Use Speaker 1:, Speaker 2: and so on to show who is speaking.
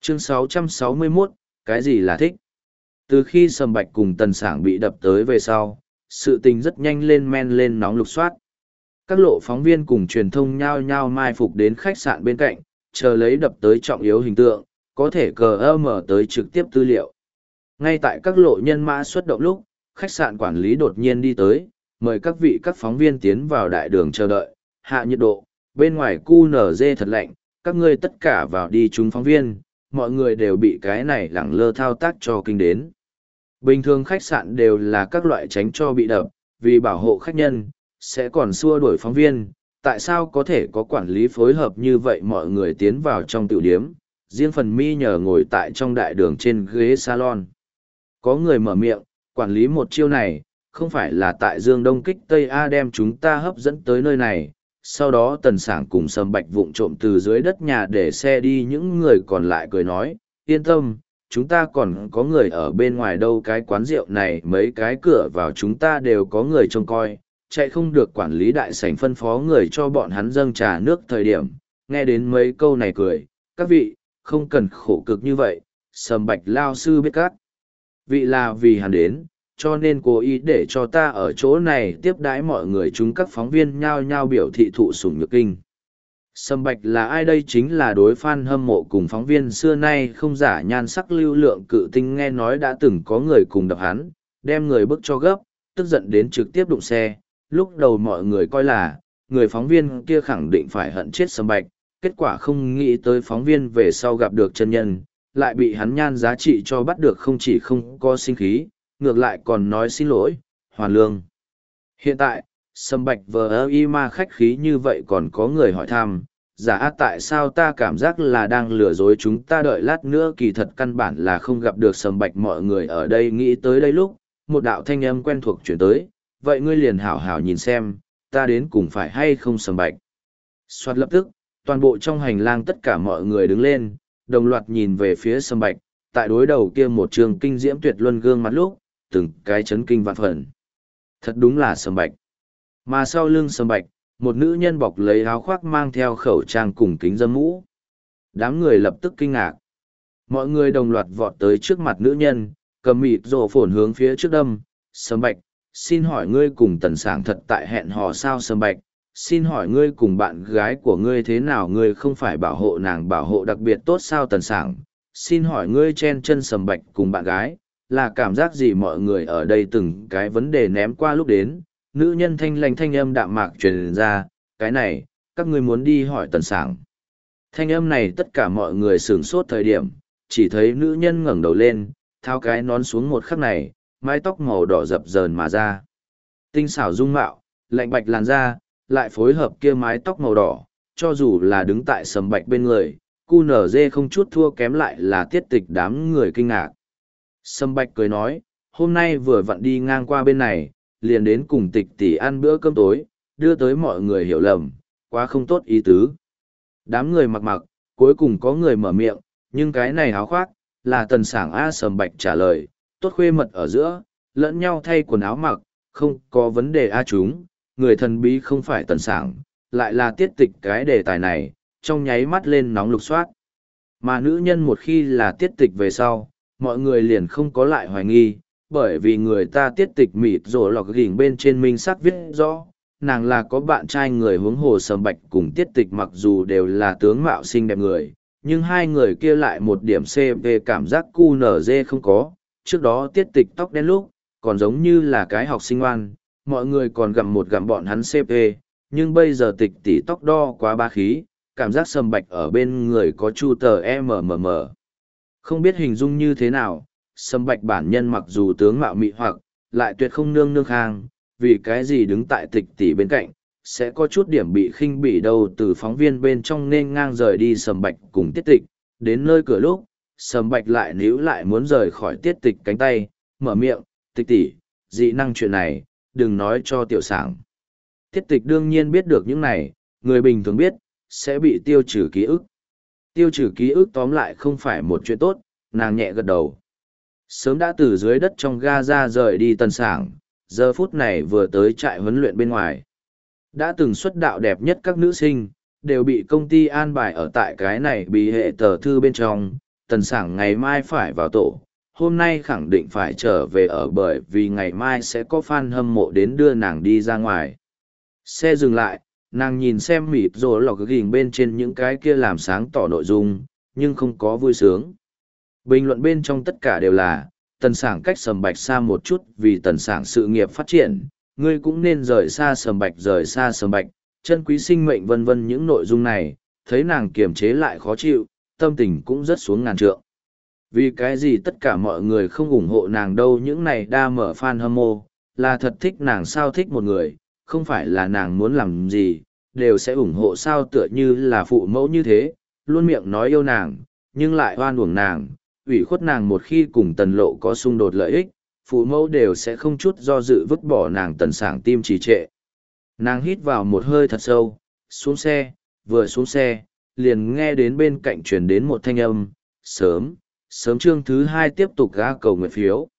Speaker 1: Chương 661, cái gì là thích? Từ khi Sầm Bạch cùng Tần Sảng bị đập tới về sau, sự tình rất nhanh lên men lên nóng lục soát. Các lộ phóng viên cùng truyền thông nhao nhao mai phục đến khách sạn bên cạnh, chờ lấy đập tới trọng yếu hình tượng, có thể mở tới trực tiếp tư liệu. Ngay tại các lộ nhân mã xuất động lúc, khách sạn quản lý đột nhiên đi tới, mời các phóng viên tiến vào đại đường chờ đợi, hạ nhiệt độ, bên ngoài QNZ thật lạnh, các ngươi tất cả vào đi chúng phóng viên, mọi người đều bị cái này lẳng lơ thao tác cho kinh đến. Bình thường khách sạn đều là các loại tránh cho bị đập, vì bảo hộ khách nhân, sẽ còn xua đuổi phóng viên, tại sao có thể có quản lý phối hợp như vậy mọi người tiến vào trong tiểu điếm, riêng phần mi nhờ ngồi tại trong đại đường trên ghế salon. Có người mở miệng, quản lý một chiêu này, không phải là tại Dương Đông kích Tây A đem chúng ta hấp dẫn tới nơi này, sau đó Tần Sảng cùng Sầm Bạch vụng trộm từ dưới đất nhà để xe đi, những người còn lại cười nói, yên tâm, chúng ta còn có người ở bên ngoài đâu, cái quán rượu này mấy cái cửa vào chúng ta đều có người trông coi, chạy không được quản lý đại sảnh phân phó người cho bọn hắn dâng trà nước thời điểm, nghe đến mấy câu này cười, các vị, không cần khổ cực như vậy, Sầm Bạch lao sư biết các vị là vì hắn đến, cho nên cố ý để cho ta ở chỗ này tiếp đãi mọi người, chúng các phóng viên nhao nhao biểu thị thụ sủng nhược kinh. Sầm Bạch là ai đây? Chính là đối fan hâm mộ cùng phóng viên xưa nay không giả nhan sắc lưu lượng cự tinh, nghe nói đã từng có người cùng đập hắn, đem người bức cho gấp, tức giận đến trực tiếp đụng xe. Lúc đầu mọi người coi là, người phóng viên kia khẳng định phải hận chết Sầm Bạch, kết quả không nghĩ tới phóng viên về sau gặp được chân nhân, lại bị hắn nhan giá trị cho bắt được, không chỉ không có sinh khí, ngược lại còn nói xin lỗi, hoàn lương. Hiện tại, Sầm Bạch vờ y ma khách khí như vậy còn có người hỏi thăm, giả tại sao ta cảm giác là đang lừa dối chúng ta, đợi lát nữa kỳ thật căn bản là không gặp được Sầm Bạch. Mọi người ở đây nghĩ tới đây lúc, một đạo thanh âm quen thuộc chuyển tới, vậy ngươi liền hảo hảo nhìn xem, ta đến cùng phải hay không Sầm Bạch. Soạt lập tức, toàn bộ trong hành lang tất cả mọi người đứng lên, đồng loạt nhìn về phía Sầm Bạch, tại đối đầu kia một trường kinh diễm tuyệt luân gương mặt lúc, từng cái chấn kinh vạn phần. Thật đúng là Sầm Bạch. Mà sau lưng Sầm Bạch, một nữ nhân bọc lấy áo khoác mang theo khẩu trang cùng kính dâm mũ. Đám người lập tức kinh ngạc. Mọi người đồng loạt vọt tới trước mặt nữ nhân, cầm mịt rổ phồn hướng phía trước đâm. Sầm Bạch, xin hỏi ngươi cùng Tần Sảng thật tại hẹn hò sao? Sầm Bạch, xin hỏi ngươi cùng bạn gái của ngươi thế nào? Ngươi không phải bảo hộ nàng bảo hộ đặc biệt tốt sao? Tần Sảng, xin hỏi ngươi chen chân Sầm Bạch cùng bạn gái, là cảm giác gì? Mọi người ở đây từng cái vấn đề ném qua lúc đến, nữ nhân thanh lành thanh âm đạm mạc truyền ra, cái này, các ngươi muốn đi hỏi Tần Sảng. Thanh âm này tất cả mọi người sửng sốt thời điểm, chỉ thấy nữ nhân ngẩng đầu lên, tháo cái nón xuống, một khắc này, mái tóc màu đỏ dập dờn mà ra. Tinh xảo dung mạo, lạnh bạch làn da, lại phối hợp kia mái tóc màu đỏ, cho dù là đứng tại Sầm Bạch bên người, QNZ không chút thua kém, lại là Tiết Tịch. Đám người kinh ngạc. Sầm Bạch cười nói, hôm nay vừa vặn đi ngang qua bên này, liền đến cùng Tịch tỷ ăn bữa cơm tối, đưa tới mọi người hiểu lầm, quá không tốt ý tứ. Đám người mặc, cuối cùng có người mở miệng, nhưng cái này áo khoác, là Tần Sảng a. Sầm Bạch trả lời, tốt khuê mật ở giữa, lẫn nhau thay quần áo mặc, không có vấn đề a. Chúng, người thần bí không phải Tần Sảng, lại là Tiết Tịch. Cái đề tài này, trong nháy mắt lên nóng lục soát. Mà nữ nhân một khi là Tiết Tịch về sau, mọi người liền không có lại hoài nghi, bởi vì người ta Tiết Tịch mịt rổ lọc gỉnh bên trên minh sắc viết rõ, nàng là có bạn trai. Người huống hồ Sầm Bạch cùng Tiết Tịch mặc dù đều là tướng mạo xinh đẹp người, nhưng hai người kia lại một điểm CP cảm giác QNZ không có. Trước đó Tiết Tịch tóc đen lúc, còn giống như là cái học sinh ngoan, mọi người còn gặm bọn hắn CP, nhưng bây giờ Tịch tỷ tóc đo quá ba khí, cảm giác Sầm Bạch ở bên người có chu tờ MMM. Không biết hình dung như thế nào, Sầm Bạch bản nhân mặc dù tướng mạo mị hoặc, lại tuyệt không nương nương khang, vì cái gì đứng tại Tịch tỷ bên cạnh, sẽ có chút điểm bị khinh bỉ đâu. Từ phóng viên bên trong nên ngang rời đi Sầm Bạch cùng Tiết Tịch, đến nơi cửa lúc, Sầm Bạch lại níu lại muốn rời khỏi Tiết Tịch cánh tay, mở miệng, Tịch tỷ, dị năng chuyện này, đừng nói cho Tiểu Sảng. Tiết Tịch đương nhiên biết được những này, người bình thường biết, sẽ bị tiêu trừ ký ức. Tiêu trừ ký ức tóm lại không phải một chuyện tốt, nàng nhẹ gật đầu. Sớm đã từ dưới đất trong ga ra rời đi Tần Sảng, giờ phút này vừa tới trại huấn luyện bên ngoài. Đã từng xuất đạo đẹp nhất các nữ sinh, đều bị công ty an bài ở tại cái này bị hệ tờ thư bên trong, Tần Sảng ngày mai phải vào tổ, hôm nay khẳng định phải trở về ở bởi vì ngày mai sẽ có fan hâm mộ đến đưa nàng đi ra ngoài. Xe dừng lại, nàng nhìn xem mịt rồi lọc gỉnh bên trên những cái kia làm sáng tỏ nội dung, nhưng không có vui sướng. Bình luận bên trong tất cả đều là, Tần Sảng cách Sầm Bạch xa một chút vì Tần Sảng sự nghiệp phát triển, ngươi cũng nên rời xa Sầm Bạch, chân quý sinh mệnh vân vân những nội dung này, thấy nàng kiềm chế lại khó chịu, tâm tình cũng rất xuống ngàn trượng. Vì cái gì tất cả mọi người không ủng hộ nàng đâu, những này đa mở fan hâm mộ, là thật thích nàng sao, thích một người, không phải là nàng muốn làm gì, đều sẽ ủng hộ sao, tựa như là phụ mẫu như thế, luôn miệng nói yêu nàng, nhưng lại oan uổng nàng, ủy khuất nàng một khi cùng Tần Lộ có xung đột lợi ích, phụ mẫu đều sẽ không chút do dự vứt bỏ nàng. Tần Sảng tim trì trệ. Nàng hít vào một hơi thật sâu, xuống xe, vừa xuống xe, liền nghe đến bên cạnh truyền đến một thanh âm, sớm chương thứ 2 tiếp tục gã cầu nguyện phiếu.